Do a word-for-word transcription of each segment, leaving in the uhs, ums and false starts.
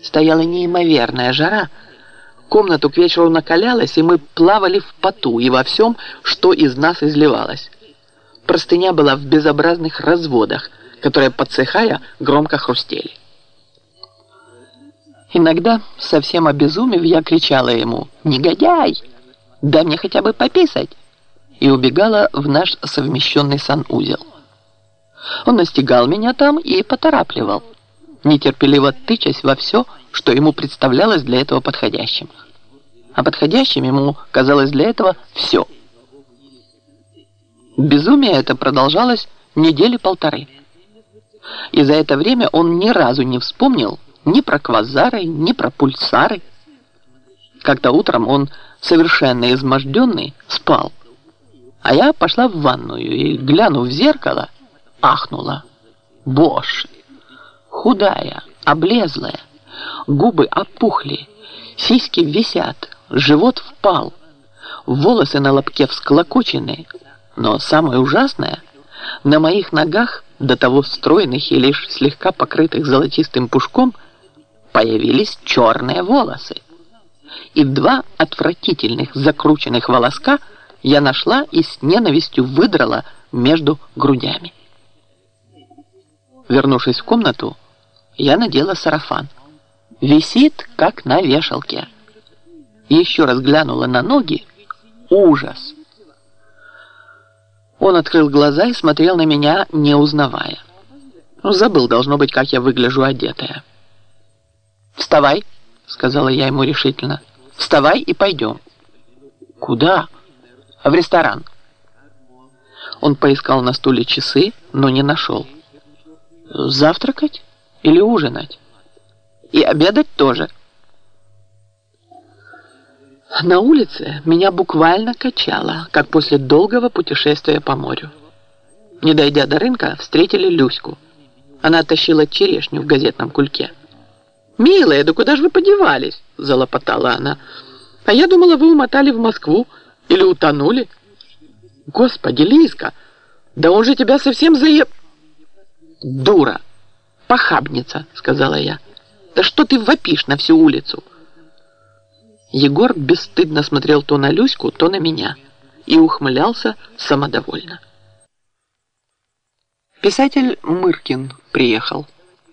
Стояла неимоверная жара. Комнату к вечеру накалялась, и мы плавали в поту и во всем, что из нас изливалось. Простыня была в безобразных разводах, которые, подсыхая, громко хрустели. Иногда, совсем обезумев, я кричала ему: «Негодяй! Дай мне хотя бы пописать!» и убегала в наш совмещенный санузел. Он настигал меня там и поторапливал, нетерпеливо тычась во все, что ему представлялось для этого подходящим. А подходящим ему казалось для этого все. Безумие это продолжалось недели полторы. И за это время он ни разу не вспомнил ни про квазары, ни про пульсары. Как-то утром он, совершенно изможденный, спал. А я пошла в ванную и, глянув в зеркало, ахнула. Боже! Худая, облезлая, губы опухли, сиськи висят, живот впал, волосы на лобке всклокочены, но самое ужасное, на моих ногах, до того стройных и лишь слегка покрытых золотистым пушком, появились черные волосы. И два отвратительных закрученных волоска я нашла и с ненавистью выдрала между грудями. Вернувшись в комнату, я надела сарафан. Висит, как на вешалке. Еще раз глянула на ноги. Ужас! Он открыл глаза и смотрел на меня, не узнавая. Ну, забыл, должно быть, как я выгляжу одетая. «Вставай», — сказала я ему решительно. «Вставай и пойдем». «Куда?» «В ресторан». Он поискал на стуле часы, но не нашел. «Завтракать или ужинать? И обедать тоже». На улице меня буквально качало, как после долгого путешествия по морю. Не дойдя до рынка, встретили Люську. Она тащила черешню в газетном кульке. «Милая, да куда же вы подевались?» – залопотала она. «А я думала, вы умотали в Москву или утонули». «Господи, Лизка, да он же тебя совсем заеб...» «Дура, похабница», – сказала я. «Да что ты вопишь на всю улицу?» Егор бесстыдно смотрел то на Люську, то на меня и ухмылялся самодовольно. Писатель Мыркин приехал.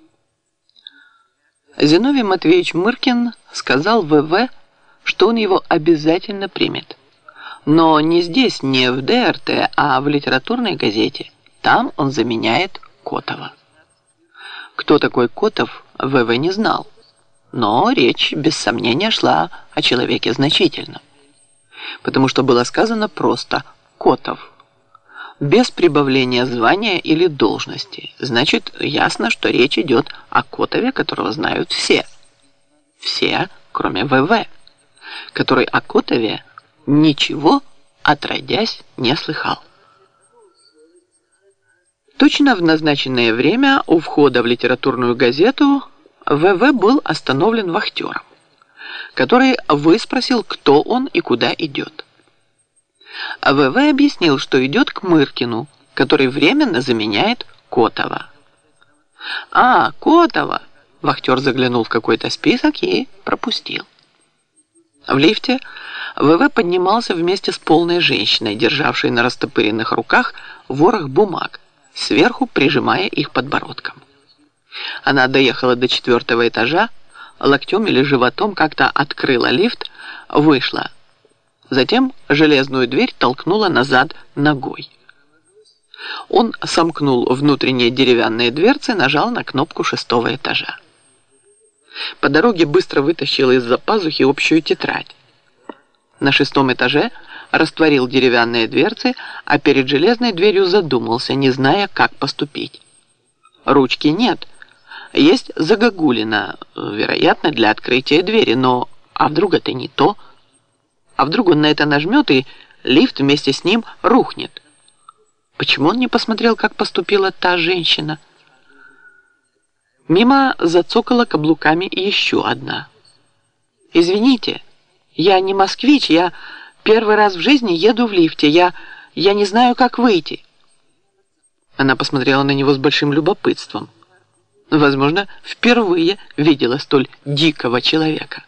Зиновий Матвеевич Мыркин сказал ВВ, что он его обязательно примет. Но не здесь, не в ДРТ, а в литературной газете. Там он заменяет Котова. Кто такой Котов, ВВ не знал. Но речь, без сомнения, шла о человеке значительном. Потому что было сказано просто «Котов». Без прибавления звания или должности. Значит, ясно, что речь идет о Котове, которого знают все. Все, кроме ВВ, который о Котове ничего, отродясь, не слыхал. Точно в назначенное время у входа в литературную газету ВВ был остановлен вахтером, который выспросил, кто он и куда идет. ВВ объяснил, что идет к Мыркину, который временно заменяет Котова. «А, Котова!» Вахтер заглянул в какой-то список и пропустил. В лифте ВВ поднимался вместе с полной женщиной, державшей на растопыренных руках ворох бумаг, сверху прижимая их подбородком. Она доехала до четвертого этажа, локтем или животом как-то открыла лифт, вышла. Затем железную дверь толкнула назад ногой. Он сомкнул внутренние деревянные дверцы, нажал на кнопку шестого этажа. По дороге быстро вытащил из-за пазухи общую тетрадь. На шестом этаже растворил деревянные дверцы, а перед железной дверью задумался, не зная, как поступить. Ручки нет. Есть загогулина, вероятно, для открытия двери, но а вдруг это не то? А вдруг он на это нажмет, и лифт вместе с ним рухнет? Почему он не посмотрел, как поступила та женщина? Мимо зацокала каблуками еще одна. «Извините, я не москвич, я первый раз в жизни еду в лифте, я, я не знаю, как выйти». Она посмотрела на него с большим любопытством. возможно, впервые видела столь дикого человека.